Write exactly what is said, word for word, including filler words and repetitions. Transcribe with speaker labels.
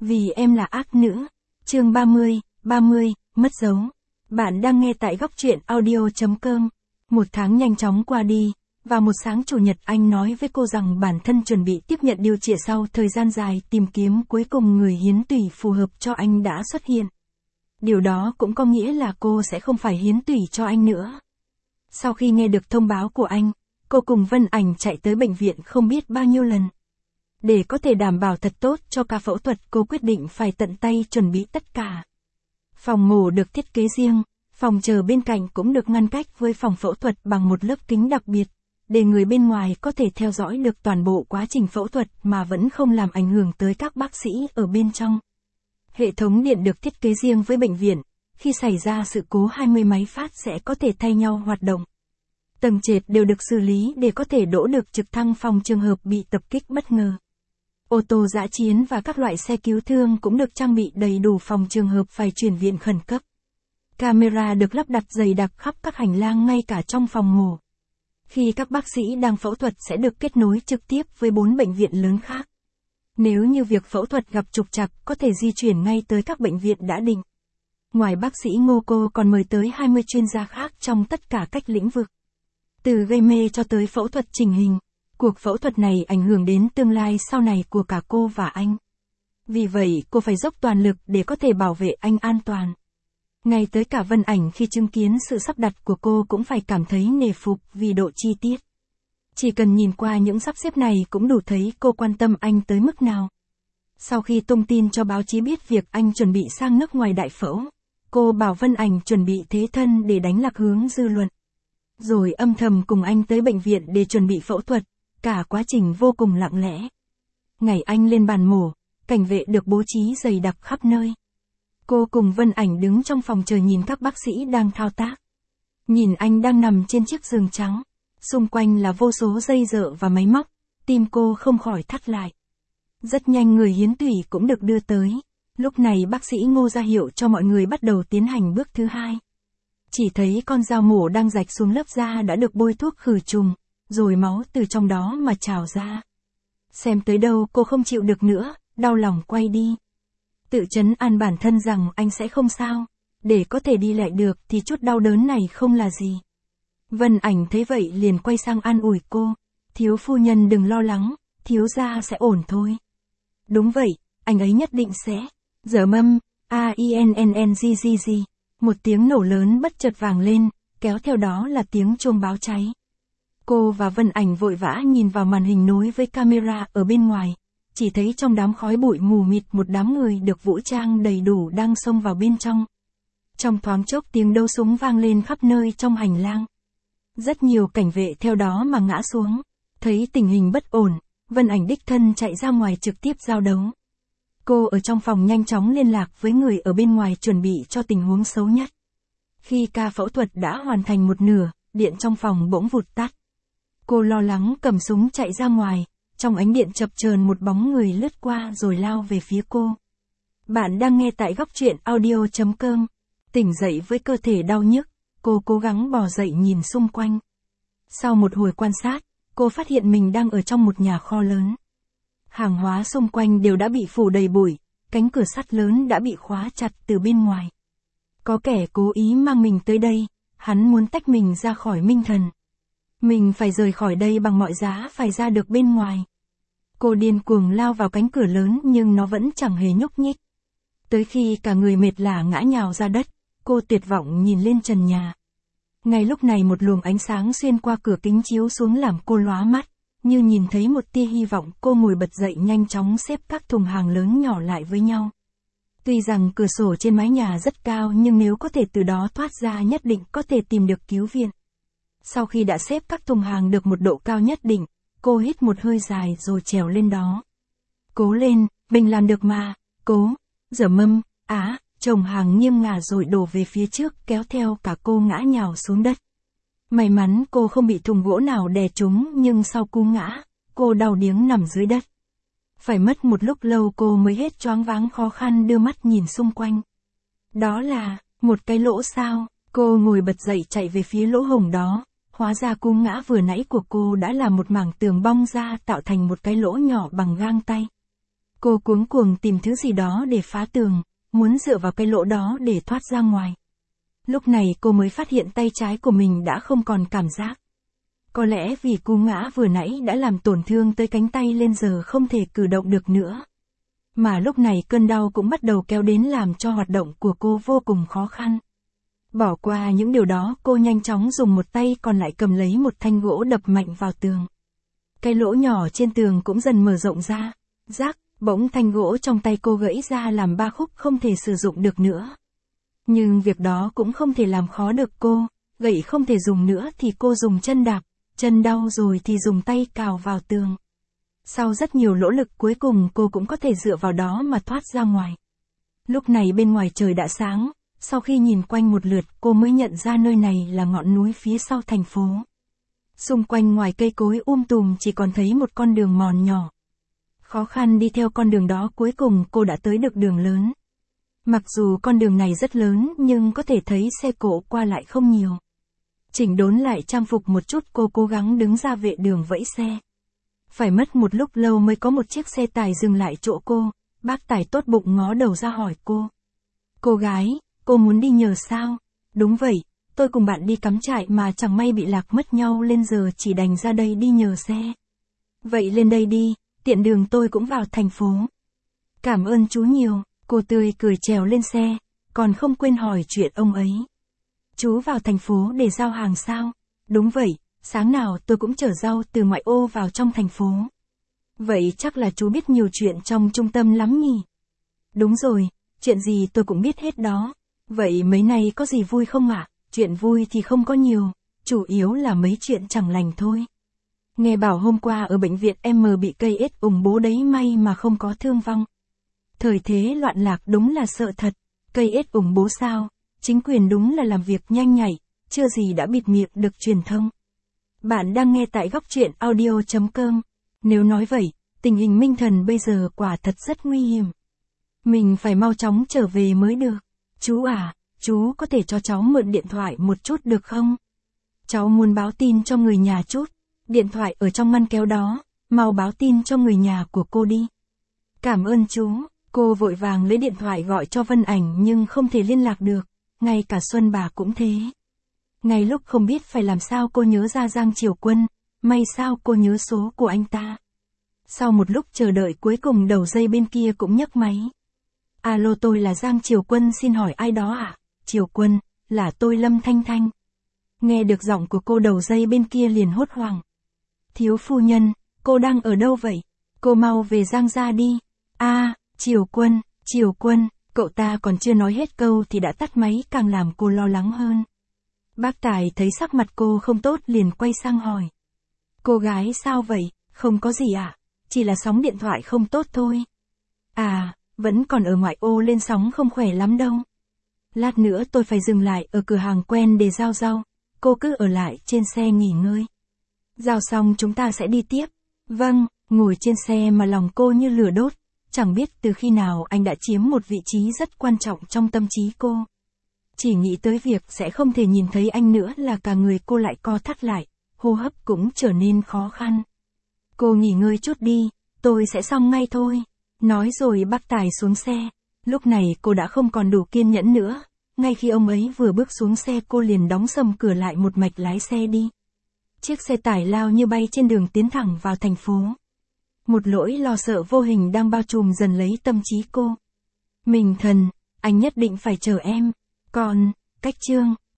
Speaker 1: Vì em là ác nữ. Chương ba mươi, ba mươi, mất dấu. Bạn đang nghe tại góc truyện audio chấm com. Một tháng nhanh chóng qua đi, và một sáng chủ nhật anh nói với cô rằng bản thân chuẩn bị tiếp nhận điều trị sau thời gian dài tìm kiếm, cuối cùng người hiến tủy phù hợp cho anh đã xuất hiện. Điều đó cũng có nghĩa là cô sẽ không phải hiến tủy cho anh nữa. Sau khi nghe được thông báo của anh, cô cùng Vân Ảnh chạy tới bệnh viện không biết bao nhiêu lần. Để có thể đảm bảo thật tốt cho ca phẫu thuật, cô quyết định phải tận tay chuẩn bị tất cả. Phòng mổ được thiết kế riêng, phòng chờ bên cạnh cũng được ngăn cách với phòng phẫu thuật bằng một lớp kính đặc biệt, để người bên ngoài có thể theo dõi được toàn bộ quá trình phẫu thuật mà vẫn không làm ảnh hưởng tới các bác sĩ ở bên trong. Hệ thống điện được thiết kế riêng với bệnh viện, khi xảy ra sự cố hai mươi máy phát sẽ có thể thay nhau hoạt động. Tầng trệt đều được xử lý để có thể đỗ được trực thăng phòng trường hợp bị tập kích bất ngờ. Ô tô dã chiến và các loại xe cứu thương cũng được trang bị đầy đủ phòng trường hợp phải chuyển viện khẩn cấp. Camera được lắp đặt dày đặc khắp các hành lang ngay cả trong phòng mổ. Khi các bác sĩ đang phẫu thuật sẽ được kết nối trực tiếp với bốn bệnh viện lớn khác. Nếu như việc phẫu thuật gặp trục trặc có thể di chuyển ngay tới các bệnh viện đã định. Ngoài bác sĩ Ngô, cô còn mời tới hai mươi chuyên gia khác trong tất cả các lĩnh vực. Từ gây mê cho tới phẫu thuật chỉnh hình, cuộc phẫu thuật này ảnh hưởng đến tương lai sau này của cả cô và anh. Vì vậy cô phải dốc toàn lực để có thể bảo vệ anh an toàn. Ngay tới cả Vân Ảnh khi chứng kiến sự sắp đặt của cô cũng phải cảm thấy nể phục vì độ chi tiết. Chỉ cần nhìn qua những sắp xếp này cũng đủ thấy cô quan tâm anh tới mức nào. Sau khi tung tin cho báo chí biết việc anh chuẩn bị sang nước ngoài đại phẫu, cô bảo Vân Ảnh chuẩn bị thế thân để đánh lạc hướng dư luận. Rồi âm thầm cùng anh tới bệnh viện để chuẩn bị phẫu thuật, cả quá trình vô cùng lặng lẽ. Ngày anh lên bàn mổ, cảnh vệ được bố trí dày đặc khắp nơi. Cô cùng Vân Ảnh đứng trong phòng chờ nhìn các bác sĩ đang thao tác. Nhìn anh đang nằm trên chiếc giường trắng, xung quanh là vô số dây dợ và máy móc, tim cô không khỏi thắt lại. Rất nhanh người hiến tủy cũng được đưa tới. Lúc này bác sĩ Ngô ra hiệu cho mọi người bắt đầu tiến hành bước thứ hai. Chỉ thấy con dao mổ đang rạch xuống lớp da đã được bôi thuốc khử trùng, rồi máu từ trong đó mà trào ra. Xem tới đâu cô không chịu được nữa, đau lòng quay đi. Tự trấn an bản thân rằng anh sẽ không sao, để có thể đi lại được thì chút đau đớn này không là gì. Vân Ảnh thấy vậy liền quay sang an ủi cô, thiếu phu nhân đừng lo lắng, thiếu gia sẽ ổn thôi. Đúng vậy, anh ấy nhất định sẽ. Giờ mâm, a i n n n g g g, một tiếng nổ lớn bất chợt vang lên, kéo theo đó là tiếng chuông báo cháy. Cô và Vân Ảnh vội vã nhìn vào màn hình nối với camera ở bên ngoài, chỉ thấy trong đám khói bụi mù mịt một đám người được vũ trang đầy đủ đang xông vào bên trong. Trong thoáng chốc tiếng đấu súng vang lên khắp nơi trong hành lang. Rất nhiều cảnh vệ theo đó mà ngã xuống. Thấy tình hình bất ổn, Vân Ảnh đích thân chạy ra ngoài trực tiếp giao đấu. Cô ở trong phòng nhanh chóng liên lạc với người ở bên ngoài chuẩn bị cho tình huống xấu nhất. Khi ca phẫu thuật đã hoàn thành một nửa, điện trong phòng bỗng vụt tắt. Cô lo lắng cầm súng chạy ra ngoài, trong ánh điện chập chờn một bóng người lướt qua rồi lao về phía cô. Bạn đang nghe tại góc truyện audio chấm com. Tỉnh dậy với cơ thể đau nhức, cô cố gắng bò dậy nhìn xung quanh. Sau một hồi quan sát, cô phát hiện mình đang ở trong một nhà kho lớn. Hàng hóa xung quanh đều đã bị phủ đầy bụi, cánh cửa sắt lớn đã bị khóa chặt từ bên ngoài. Có kẻ cố ý mang mình tới đây, hắn muốn tách mình ra khỏi Minh Thần. Mình phải rời khỏi đây bằng mọi giá, phải ra được bên ngoài. Cô điên cuồng lao vào cánh cửa lớn nhưng nó vẫn chẳng hề nhúc nhích. Tới khi cả người mệt lả ngã nhào ra đất, cô tuyệt vọng nhìn lên trần nhà. Ngay lúc này một luồng ánh sáng xuyên qua cửa kính chiếu xuống làm cô lóa mắt, như nhìn thấy một tia hy vọng. Cô ngồi bật dậy nhanh chóng xếp các thùng hàng lớn nhỏ lại với nhau. Tuy rằng cửa sổ trên mái nhà rất cao nhưng nếu có thể từ đó thoát ra nhất định có thể tìm được cứu viện. Sau khi đã xếp các thùng hàng được một độ cao nhất định, cô hít một hơi dài rồi trèo lên đó. Cố lên, mình làm được mà, cố, dở mâm, á, chồng hàng nghiêng ngả rồi đổ về phía trước kéo theo cả cô ngã nhào xuống đất. May mắn cô không bị thùng gỗ nào đè trúng nhưng sau cú ngã, cô đau điếng nằm dưới đất. Phải mất một lúc lâu cô mới hết choáng váng khó khăn đưa mắt nhìn xung quanh. Đó là, một cái lỗ sao, cô ngồi bật dậy chạy về phía lỗ hổng đó. Hóa ra cú ngã vừa nãy của cô đã là một mảng tường bong ra tạo thành một cái lỗ nhỏ bằng gang tay. Cô cuống cuồng tìm thứ gì đó để phá tường, muốn dựa vào cái lỗ đó để thoát ra ngoài. Lúc này cô mới phát hiện tay trái của mình đã không còn cảm giác. Có lẽ vì cú ngã vừa nãy đã làm tổn thương tới cánh tay nên giờ không thể cử động được nữa. Mà lúc này cơn đau cũng bắt đầu kéo đến làm cho hoạt động của cô vô cùng khó khăn. Bỏ qua những điều đó, cô nhanh chóng dùng một tay còn lại cầm lấy một thanh gỗ đập mạnh vào tường. Cái lỗ nhỏ trên tường cũng dần mở rộng ra. Rác, bỗng thanh gỗ trong tay cô gãy ra làm ba khúc không thể sử dụng được nữa. Nhưng việc đó cũng không thể làm khó được cô, gậy không thể dùng nữa thì cô dùng chân đạp, chân đau rồi thì dùng tay cào vào tường. Sau rất nhiều nỗ lực cuối cùng cô cũng có thể dựa vào đó mà thoát ra ngoài. Lúc này bên ngoài trời đã sáng, sau khi nhìn quanh một lượt cô mới nhận ra nơi này là ngọn núi phía sau thành phố. Xung quanh ngoài cây cối um tùm chỉ còn thấy một con đường mòn nhỏ. Khó khăn đi theo con đường đó cuối cùng cô đã tới được đường lớn. Mặc dù con đường này rất lớn nhưng có thể thấy xe cộ qua lại không nhiều. Chỉnh đốn lại trang phục một chút cô cố gắng đứng ra vệ đường vẫy xe. Phải mất một lúc lâu mới có một chiếc xe tải dừng lại chỗ cô, bác tài tốt bụng ngó đầu ra hỏi cô. Cô gái, cô muốn đi nhờ sao? Đúng vậy, tôi cùng bạn đi cắm trại mà chẳng may bị lạc mất nhau nên giờ chỉ đành ra đây đi nhờ xe. Vậy lên đây đi, tiện đường tôi cũng vào thành phố. Cảm ơn chú nhiều, cô tươi cười trèo lên xe, còn không quên hỏi chuyện ông ấy. Chú vào thành phố để giao hàng sao? Đúng vậy, sáng nào tôi cũng chở rau từ ngoại ô vào trong thành phố. Vậy chắc là chú biết nhiều chuyện trong trung tâm lắm nhỉ? Đúng rồi, chuyện gì tôi cũng biết hết đó. Vậy mấy nay có gì vui không ạ? À? Chuyện vui thì không có nhiều, chủ yếu là mấy chuyện chẳng lành thôi. Nghe bảo hôm qua ở bệnh viện em bị cây ếch ủng bố đấy, may mà không có thương vong. Thời thế loạn lạc đúng là sợ thật, cây ếch ủng bố sao? Chính quyền đúng là làm việc nhanh nhạy, chưa gì đã bịt miệng được truyền thông. Bạn đang nghe tại góc truyện audio chấm com. Nếu nói vậy, tình hình Minh Thần bây giờ quả thật rất nguy hiểm. Mình phải mau chóng trở về mới được. Chú à, chú có thể cho cháu mượn điện thoại một chút được không? Cháu muốn báo tin cho người nhà chút. Điện thoại ở trong ngăn kéo đó, mau báo tin cho người nhà của cô đi. Cảm ơn chú. Cô vội vàng lấy điện thoại gọi cho Vân Ảnh nhưng không thể liên lạc được, ngay cả Xuân bà cũng thế. Ngay lúc không biết phải làm sao cô nhớ ra Giang Triều Quân, may sao cô nhớ số của anh ta. Sau một lúc chờ đợi cuối cùng đầu dây bên kia cũng nhấc máy. Alo, tôi là Giang Triều Quân, xin hỏi ai đó ạ? À? Triều Quân, là tôi Lâm Thanh Thanh. Nghe được giọng của cô đầu dây bên kia liền hốt hoảng. Thiếu phu nhân, cô đang ở đâu vậy? Cô mau về Giang gia đi. A, à, Triều Quân, Triều Quân, cậu ta còn chưa nói hết câu thì đã tắt máy, càng làm cô lo lắng hơn. Bác Tài thấy sắc mặt cô không tốt liền quay sang hỏi. Cô gái sao vậy? Không có gì ạ, à? Chỉ là sóng điện thoại không tốt thôi. À, vẫn còn ở ngoại ô lên sóng không khỏe lắm đâu. Lát nữa tôi phải dừng lại ở cửa hàng quen để giao rau, cô cứ ở lại trên xe nghỉ ngơi. Giao xong chúng ta sẽ đi tiếp. Vâng, ngồi trên xe mà lòng cô như lửa đốt, chẳng biết từ khi nào anh đã chiếm một vị trí rất quan trọng trong tâm trí cô. Chỉ nghĩ tới việc sẽ không thể nhìn thấy anh nữa là cả người cô lại co thắt lại, hô hấp cũng trở nên khó khăn. Cô nghỉ ngơi chút đi, tôi sẽ xong ngay thôi. Nói rồi bác Tài xuống xe. Lúc này cô đã không còn đủ kiên nhẫn nữa. Ngay khi ông ấy vừa bước xuống xe cô liền đóng sầm cửa lại một mạch lái xe đi. Chiếc xe tải lao như bay trên đường tiến thẳng vào thành phố. Một nỗi lo sợ vô hình đang bao trùm dần lấy tâm trí cô. Mình thần, anh nhất định phải chờ em. Còn, cách chương.